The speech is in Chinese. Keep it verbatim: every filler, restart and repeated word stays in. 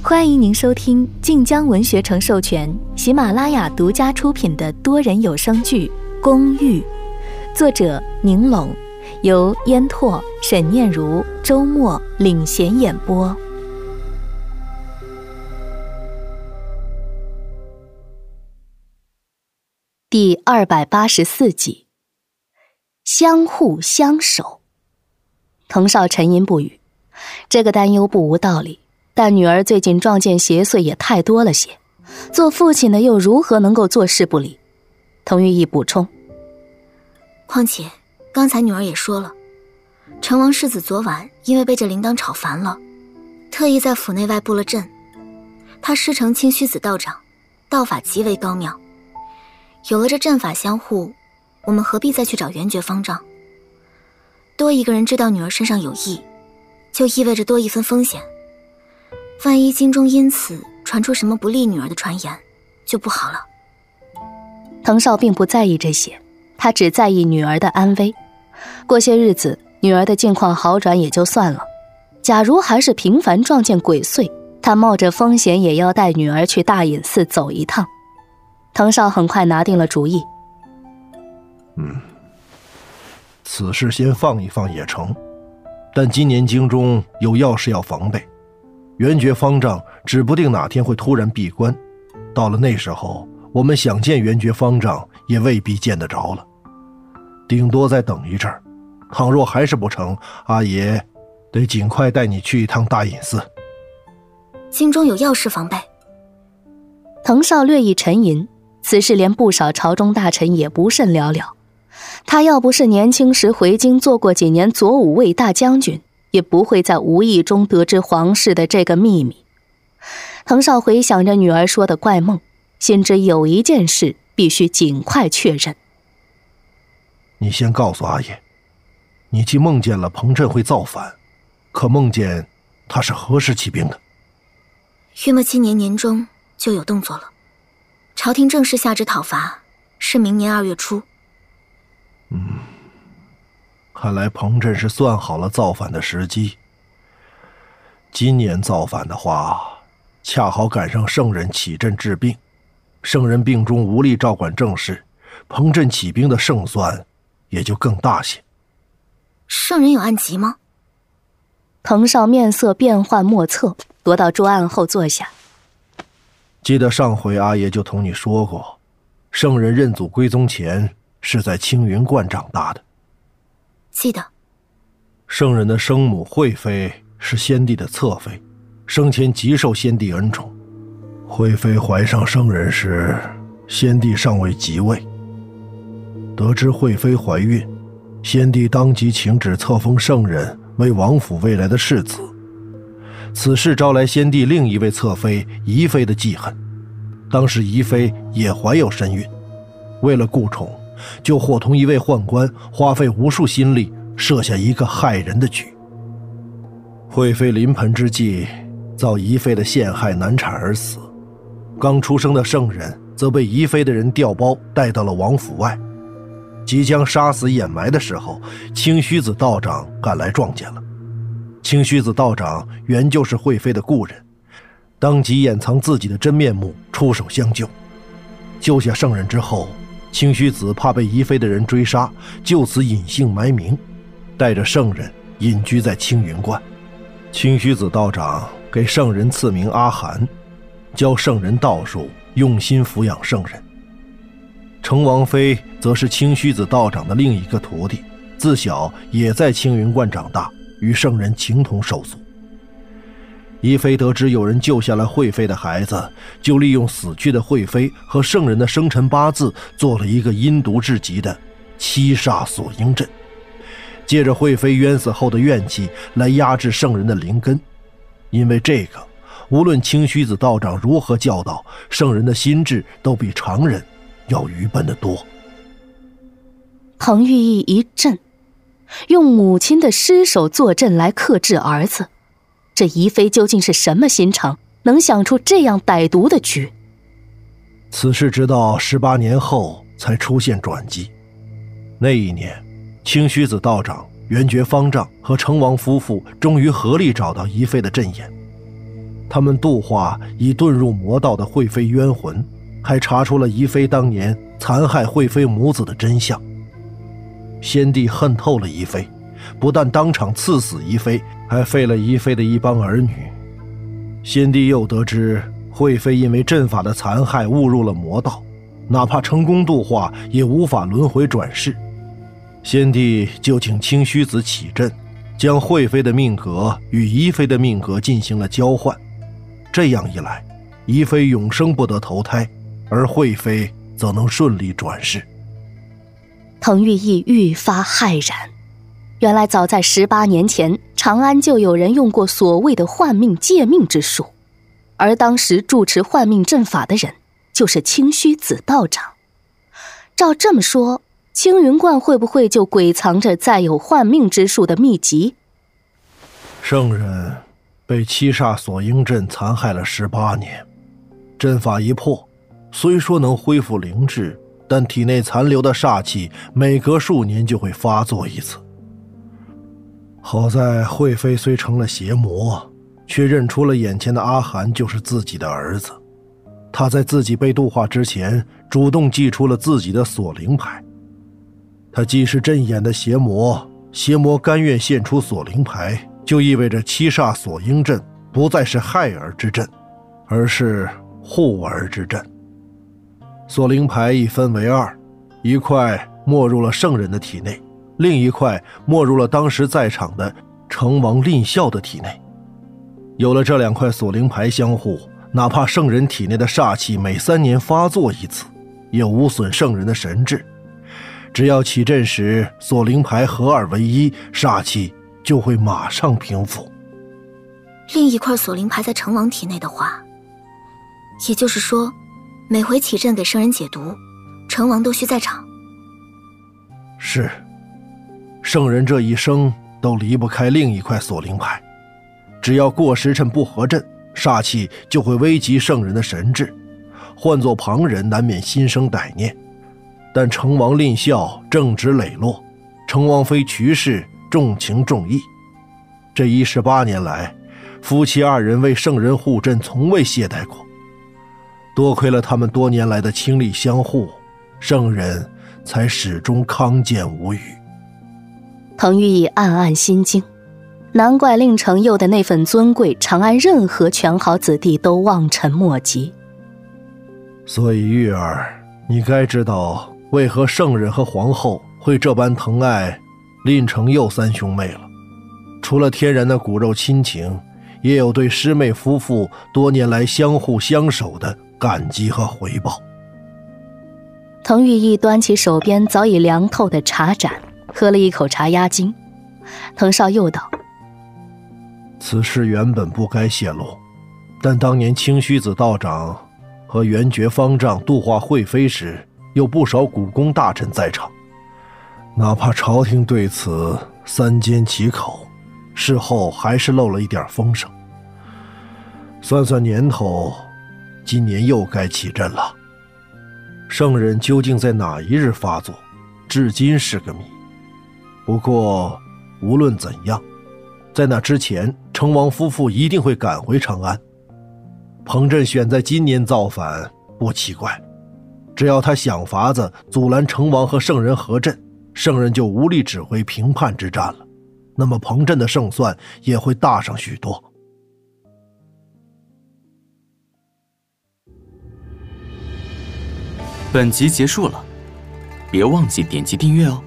欢迎您收听晋江文学城授权、喜马拉雅独家出品的多人有声剧《公寓》，作者宁拢，由烟拓、沈念如、周末领衔演播。第二百八十四集，相互相守。滕少沉吟不语，这个担忧不无道理，但女儿最近撞见邪祟也太多了些，做父亲的又如何能够坐视不理？滕玉义补充， 况且刚才女儿也说了，成王世子昨晚因为被这铃铛吵烦了，特意在府内外布了阵。他师承清虚子道长，道法极为高妙，有了这阵法相护，我们何必再去找元觉方丈？多一个人知道女儿身上有异，就意味着多一分风险。万一京中因此传出什么不利女儿的传言，就不好了。 滕少并不在意这些，他只在意女儿的安危。过些日子，女儿的境况好转也就算了，假如还是频繁撞见鬼祟，他冒着风险也要带女儿去大隐寺走一趟。滕少很快拿定了主意。 嗯，此事先放一放也成，但今年京中有要事要防备，元觉方丈指不定哪天会突然闭关，到了那时候，我们想见元觉方丈也未必见得着了，顶多再等一阵儿。倘若还是不成，阿爷得尽快带你去一趟大隐寺。 京中有要事防备。 滕少略一沉吟，此事连不少朝中大臣也不甚了了。他要不是年轻时回京做过几年左武卫大将军，也不会在无意中得知皇室的这个秘密。滕少回想着女儿说的怪梦，心知有一件事必须尽快确认。 你先告诉阿爷，你既梦见了彭镇会造反，可梦见他是何时起兵的？ 约莫今年年中就有动作了，朝廷正式下旨讨伐，是明年二月初。 嗯，看来彭镇是算好了造反的时机。今年造反的话，恰好赶上圣人起阵治病，圣人病中无力照管政事，彭镇起兵的胜算也就更大些。 圣人有暗疾吗？ 滕少面色变幻莫测，踱到桌案后坐下。 记得上回阿爷就同你说过，圣人认祖归宗前是在青云观长大的。 记得。 圣人的生母惠妃是先帝的侧妃，生前极受先帝恩宠。惠妃怀上圣人时，先帝尚未即位。得知惠妃怀孕，先帝当即请旨册封圣人为王府未来的世子。此事招来先帝另一位侧妃宜妃的忌恨，当时宜妃也怀有身孕，为了顾宠，就伙同一位宦官，花费无数心力设下一个害人的局。惠妃临盆之际，遭宜妃的陷害难产而死。刚出生的圣人则被宜妃的人调包带到了王府外。即将杀死掩埋的时候，清虚子道长赶来撞见了。清虚子道长原就是惠妃的故人，当即掩藏自己的真面目，出手相救。救下圣人之后，清虚子怕被宜妃的人追杀，就此隐姓埋名，带着圣人隐居在青云观。清虚子道长给圣人赐名阿含，教圣人道术，用心抚养圣人。成王妃则是清虚子道长的另一个徒弟，自小也在青云观长大，与圣人情同手足。宜妃得知有人救下了惠妃的孩子，就利用死去的惠妃和圣人的生辰八字，做了一个阴毒至极的七煞锁阴阵，借着惠妃冤死后的怨气来压制圣人的灵根。因为这个，无论清虚子道长如何教导，圣人的心智都比常人要愚笨得多。 彭玉义一震，用母亲的尸首坐镇来克制儿子，这宜妃究竟是什么心肠，能想出这样歹毒的局？ 此事直到十八年后才出现转机。那一年，清虚子道长、元觉方丈和成王夫妇终于合力找到宜妃的阵眼。 他们度化已遁入魔道的惠妃冤魂，还查出了宜妃当年残害惠妃母子的真相。先帝恨透了宜妃，不但当场赐死宜妃，还废了宜妃的一帮儿女。先帝又得知惠妃因为阵法的残害误入了魔道，哪怕成功度化也无法轮回转世。先帝就请清虚子起阵，将惠妃的命格与宜妃的命格进行了交换。这样一来，宜妃永生不得投胎，而惠妃则能顺利转世。 滕玉义愈发骇然，原来早在十八年前，长安就有人用过所谓的换命借命之术，而当时主持换命阵法的人就是清虚子道长。照这么说，青云观会不会就鬼藏着载有换命之术的秘籍？ 圣人被七煞锁阴阵残害了十八年，阵法一破，虽说能恢复灵智，但体内残留的煞气每隔数年就会发作一次。好在惠妃虽成了邪魔，却认出了眼前的阿寒就是自己的儿子。他在自己被度化之前，主动祭出了自己的锁灵牌。他既是阵眼的邪魔，邪魔甘愿献出锁灵牌，就意味着七煞锁阴阵不再是害儿之阵，而是护儿之阵。锁灵牌一分为二，一块没入了圣人的体内，另一块没入了当时在场的成王蔺笑的体内。有了这两块锁灵牌相护，哪怕圣人体内的煞气每三年发作一次，也无损圣人的神智。只要起阵时锁灵牌合二为一，煞气就会马上平复。 另一块锁灵牌在成王体内的话，也就是说每回起阵给圣人解毒，成王都需在场。 是，圣人这一生都离不开另一块锁灵牌，只要过时辰不合阵，煞气就会危及圣人的神智，换作旁人难免心生歹念。但成王蔺笑正直磊落，成王妃瞿氏重情重义，这一十八年来，夫妻二人为圣人护阵从未懈怠过。多亏了他们多年来的倾力相护，圣人才始终康健无虞。 滕玉义暗暗心惊，难怪令程佑的那份尊贵，长安任何权好子弟都望尘莫及。 所以玉儿，你该知道为何圣人和皇后会这般疼爱蔺程佑三兄妹了。除了天然的骨肉亲情，也有对师妹夫妇多年来相互相守的感激和回报。 滕玉义端起手边早已凉透的茶盏，喝了一口茶压惊。滕少又道： 此事原本不该泄露，但当年清虚子道长和元觉方丈度化惠妃时，有不少古宫大臣在场，哪怕朝廷对此三缄其口，事后还是漏了一点风声。算算年头，今年又该起阵了。圣人究竟在哪一日发作，至今是个谜。不过无论怎样，在那之前，成王夫妇一定会赶回长安。彭镇选在今年造反不奇怪，只要他想法子阻拦成王和圣人合阵，圣人就无力指挥平叛之战了，那么彭镇的胜算也会大上许多。 本集结束了，别忘记点击订阅哦。